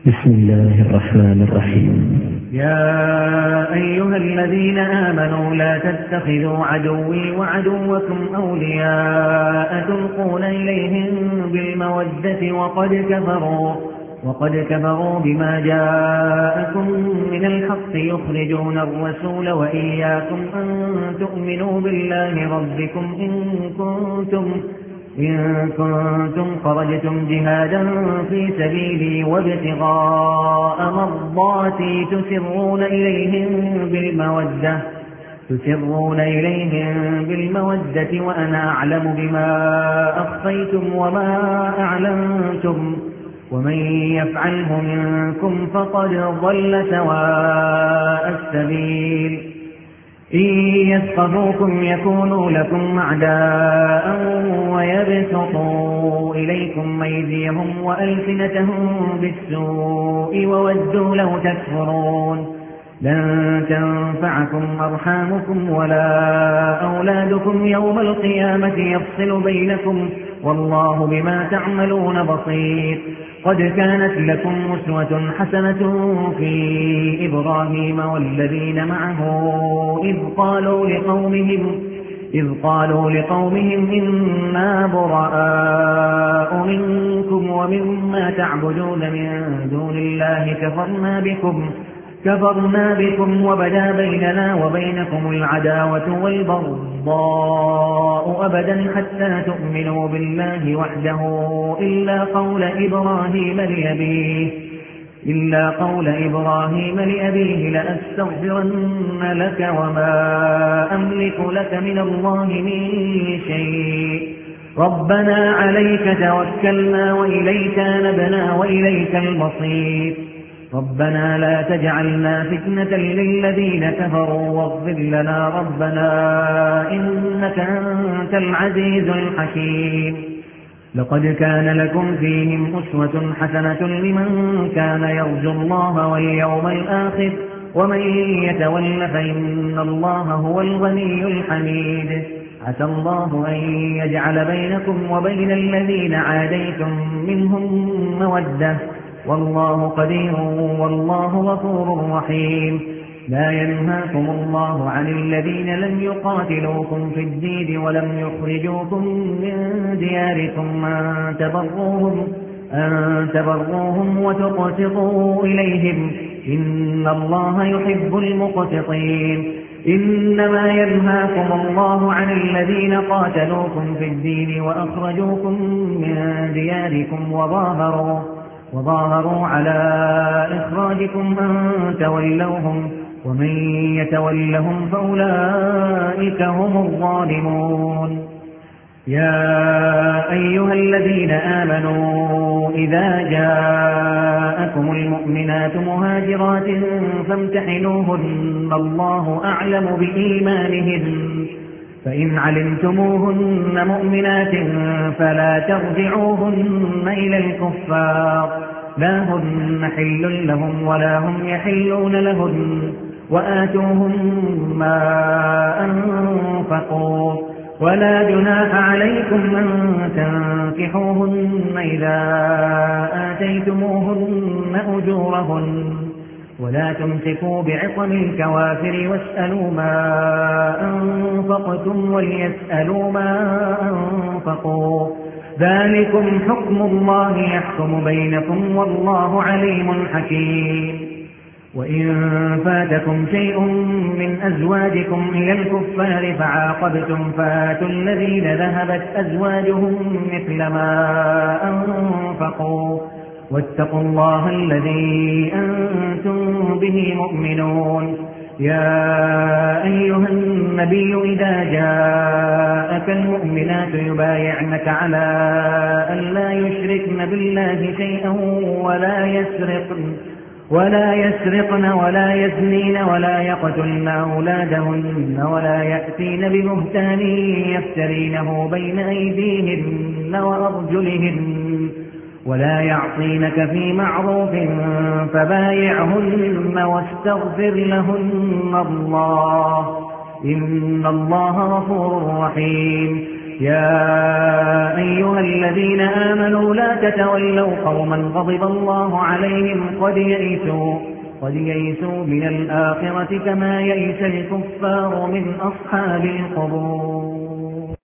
بسم الله الرحمن الرحيم. يا أيها الذين آمنوا لا تتخذوا عدوي وعدوكم أولياء تلقون إليهم بالمودة وقد كفروا بما جاءكم من الحق يخرجون الرسول وإياكم أن تؤمنوا بالله ربكم إن كنتم خرجتم جهادا في سبيلي وابتغاء مرضاتي تسرون إليهم بالمودة وأنا أعلم بما أخفيتم وما أعلنتم ومن يفعله منكم فقد ضل سواء السبيل. إن يثقفوكم يكونوا لكم أعداء ويبسطوا إليكم أيديهم وألسنتهم بالسوء وودوا لو تكفرون. لن تنفعكم أرحامكم ولا أولادكم يوم القيامة يفصل بينكم والله بما تعملون بصير. قد كانت لكم أسوة حسنة في إبراهيم والذين معه إذ قالوا لقومهم إنا براء منكم ومما تعبدون من دون الله كفرنا بكم وبدا بيننا وبينكم العداوة والبغضاء أبدا حتى تؤمنوا بالله وحده إلا قول إبراهيم لأبيه لأستغفرن لك وما أملك لك من الله من شيء. ربنا عليك توكلنا وإليك نبنا وإليك المصير. ربنا لا تجعلنا فتنة للذين كفروا واغفر لنا ربنا إنك أنت العزيز الحكيم. لقد كان لكم فيهم أسوة حسنة لمن كان يرجو الله واليوم الآخر ومن يتول فإن الله هو الغني الحميد. عسى الله أن يجعل بينكم وبين الذين عاديتم منهم مودة والله قدير والله غفور رحيم. لا ينهاكم الله عن الذين لم يقاتلوكم في الدين ولم يخرجوكم من دياركم أن تبروهم وتقسطوا إليهم إن الله يحب المقسطين. إنما ينهاكم الله عن الذين قاتلوكم في الدين وأخرجوكم من دياركم وظاهروا على إخراجكم أن تولوهم ومن يتولهم فأولئك هم الظالمون. يا أيها الذين آمنوا إذا جاءكم المؤمنات مهاجرات فامتحنوهن الله أعلم بإيمانهن فإن علمتموهن مؤمنات فلا ترجعوهن إلى الكفار لا هن حل لهم ولا هم يحلون لهن وآتوهم ما أنفقوا ولا جناح عليكم أن تنكحوهن إذا آتيتموهن أجورهن ولا تمسكوا بعصم الكوافر واسألوا ما أنفقتم وليسألوا ما أنفقوا ذلكم حكم الله يحكم بينكم والله عليم حكيم. وإن فاتكم شيء من أزواجكم إلى الكفار فعاقبتم فآتوا الذين ذهبت أزواجهم مثل ما أنفقوا واتقوا الله الذي أنتم به مؤمنون. يا أيها النبي إذا جاءك المؤمنات يبايعنك على أن لا يشركن بالله شيئا ولا يسرقن ولا يزنين ولا يقتلن أولادهن ولا يأتين ببهتان يفترينه بين أيديهن وأرجلهن ولا يعصينك في معروف فبايعهن واستغفر لهن الله إن الله غفور رحيم. يا أيها الذين آمنوا لا تتولوا قوما غضب الله عليهم قد يئسوا من الآخرة كما يئس الكفار من أصحاب القبور.